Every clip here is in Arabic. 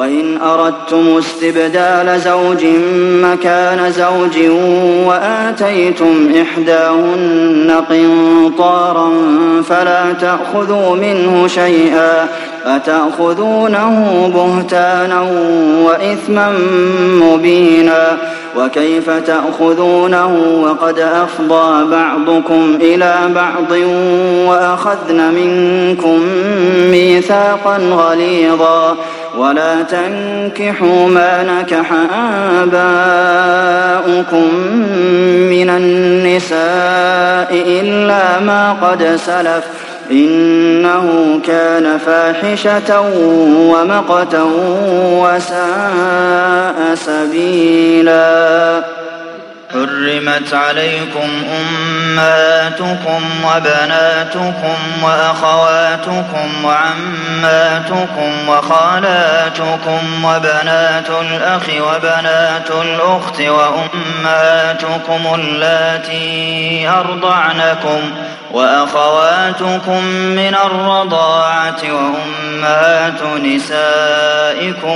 وإن أردتم استبدال زوج مكان زوج وآتيتم إحداهن قنطارا فلا تأخذوا منه شيئا أتأخذونه بهتانا وإثما مبينا وكيف تأخذونه وقد أفضى بعضكم إلى بعض وأخذن منكم ميثاقا غليظا ولا تنكحوا ما نكح آباؤكم من النساء إلا ما قد سلف إنه كان فاحشة ومقتا وساء سبيلا حرمت عليكم أمهاتكم وبناتكم وأخواتكم وعماتكم وخالاتكم وبنات الأخ وبنات الأخت وأمهاتكم اللاتي أرضعنكم وأخواتكم من الرضاعة وأمهات نسائكم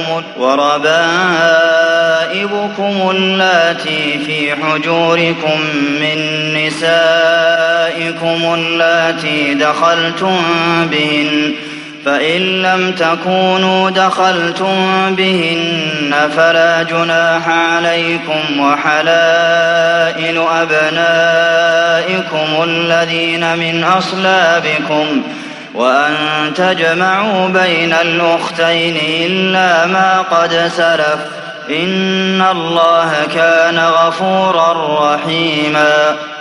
وربائبكم اللاتي في حجوركم من نسائكم اللاتي دخلتم بهن فإن لم تكونوا دخلتم بهن فلا جناح عليكم وحلائل أبنائكم الذين من أصلابكم وأن تجمعوا بين الأختين إلا ما قد سلف إن الله كان غفورا رحيما